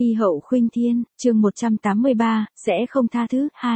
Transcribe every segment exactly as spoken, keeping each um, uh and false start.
Y hậu khuynh thiên, chương một trăm tám mươi ba, sẽ không tha thứ, hai.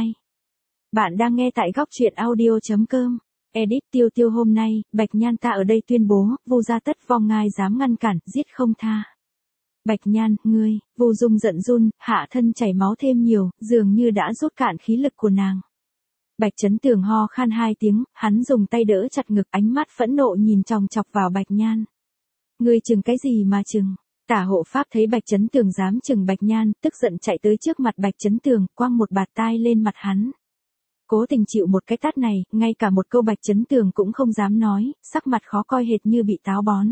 Bạn đang nghe tại góc truyện audio.com. Edit tiêu tiêu hôm nay, Bạch Nhan ta ở đây tuyên bố, Vu gia tất vong ngai dám ngăn cản, giết không tha. Bạch Nhan, ngươi, Vu Dung giận run, hạ thân chảy máu thêm nhiều, dường như đã rút cạn khí lực của nàng. Bạch Chấn Tường ho khan hai tiếng, hắn dùng tay đỡ chặt ngực, ánh mắt phẫn nộ nhìn chòng chọc vào Bạch Nhan. Ngươi chừng cái gì mà chừng? Tả hộ pháp thấy Bạch Chấn Tường dám chừng Bạch Nhan, tức giận chạy tới trước mặt Bạch Chấn Tường, quăng một bạt tai lên mặt hắn. Cố tình chịu một cái tát này, ngay cả một câu Bạch Chấn Tường cũng không dám nói, sắc mặt khó coi hệt như bị táo bón.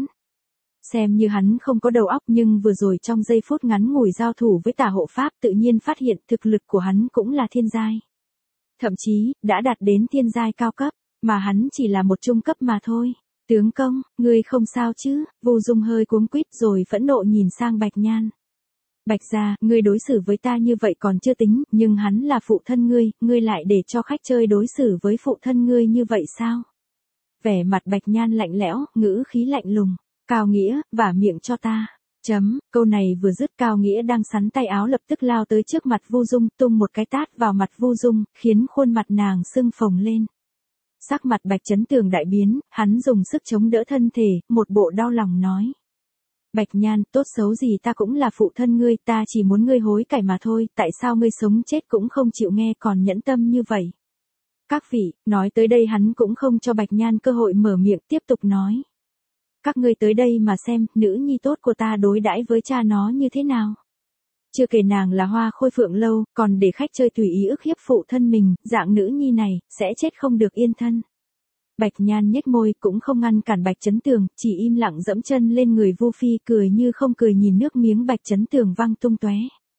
Xem như hắn không có đầu óc, nhưng vừa rồi trong giây phút ngắn ngủi giao thủ với tả hộ pháp tự nhiên phát hiện thực lực của hắn cũng là thiên giai. Thậm chí, đã đạt đến thiên giai cao cấp, mà hắn chỉ là một trung cấp mà thôi. Tướng công, ngươi không sao chứ? Vu Dung hơi cuống quýt rồi phẫn nộ nhìn sang Bạch Nhan. Bạch gia, ngươi đối xử với ta như vậy còn chưa tính, nhưng hắn là phụ thân ngươi, ngươi lại để cho khách chơi đối xử với phụ thân ngươi như vậy sao? Vẻ mặt Bạch Nhan lạnh lẽo, ngữ khí lạnh lùng. Cao Nghĩa, vả miệng cho ta. Chấm, câu này vừa dứt, Cao Nghĩa đang sắn tay áo lập tức lao tới trước mặt Vu Dung, tung một cái tát vào mặt Vu Dung, khiến khuôn mặt nàng sưng phồng lên. Sắc mặt Bạch Chấn Tường đại biến, hắn dùng sức chống đỡ thân thể, một bộ đau lòng nói. Bạch Nhan, tốt xấu gì ta cũng là phụ thân ngươi, ta chỉ muốn ngươi hối cải mà thôi, tại sao ngươi sống chết cũng không chịu nghe còn nhẫn tâm như vậy? Các vị, nói tới đây hắn cũng không cho Bạch Nhan cơ hội mở miệng, tiếp tục nói. Các ngươi tới đây mà xem, nữ nhi tốt của ta đối đãi với cha nó như thế nào? Chưa kể nàng là Hoa Khôi Phượng Lâu, còn để khách chơi tùy ý ức hiếp phụ thân mình, dạng nữ nhi này, sẽ chết không được yên thân. Bạch Nhan nhếch môi, cũng không ngăn cản Bạch Chấn Tường, chỉ im lặng dẫm chân lên người Vu Phi, cười như không cười nhìn nước miếng Bạch Chấn Tường văng tung tóe.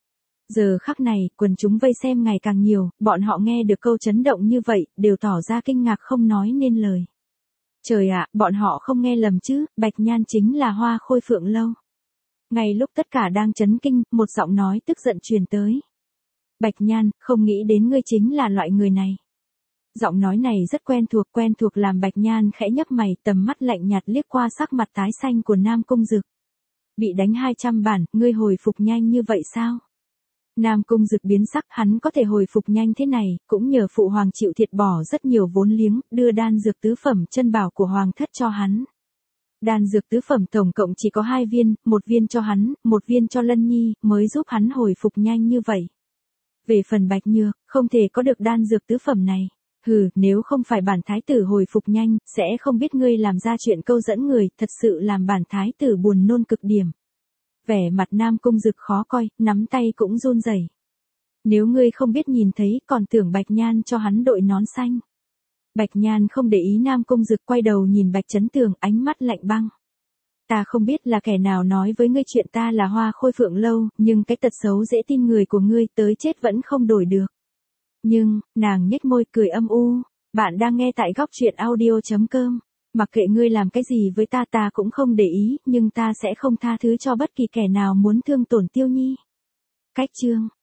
Giờ khắc này, quần chúng vây xem ngày càng nhiều, bọn họ nghe được câu chấn động như vậy, đều tỏ ra kinh ngạc không nói nên lời. Trời ạ, bọn họ không nghe lầm chứ, Bạch Nhan chính là Hoa Khôi Phượng Lâu. Ngay lúc tất cả đang chấn kinh, một giọng nói tức giận truyền tới. Bạch Nhan, không nghĩ đến ngươi chính là loại người này. Giọng nói này rất quen thuộc, quen thuộc làm Bạch Nhan khẽ nhấp mày, tầm mắt lạnh nhạt liếc qua sắc mặt tái xanh của Nam Cung Dực. Bị đánh hai trăm bản, ngươi hồi phục nhanh như vậy sao? Nam Cung Dực biến sắc, hắn có thể hồi phục nhanh thế này, cũng nhờ phụ hoàng chịu thiệt bỏ rất nhiều vốn liếng, đưa đan dược tứ phẩm chân bảo của hoàng thất cho hắn. Đan dược tứ phẩm tổng cộng chỉ có hai viên, một viên cho hắn, một viên cho Lân Nhi, mới giúp hắn hồi phục nhanh như vậy. Về phần Bạch Nhược, không thể có được đan dược tứ phẩm này. Hừ, nếu không phải bản thái tử hồi phục nhanh, sẽ không biết ngươi làm ra chuyện câu dẫn người, thật sự làm bản thái tử buồn nôn cực điểm. Vẻ mặt Nam Cung Dực khó coi, nắm tay cũng run rẩy. Nếu ngươi không biết nhìn thấy, còn tưởng Bạch Nhan cho hắn đội nón xanh. Bạch Nhan không để ý Nam Cung Dực, quay đầu nhìn Bạch Chấn Tường, ánh mắt lạnh băng. Ta không biết là kẻ nào nói với ngươi chuyện ta là Hoa Khôi Phượng Lâu, nhưng cái tật xấu dễ tin người của ngươi tới chết vẫn không đổi được. Nhưng, nàng nhếch môi cười âm u, bạn đang nghe tại góc truyện audio.com. Mặc kệ ngươi làm cái gì với ta ta cũng không để ý, nhưng ta sẽ không tha thứ cho bất kỳ kẻ nào muốn thương tổn Tiêu Nhi. Cách chương,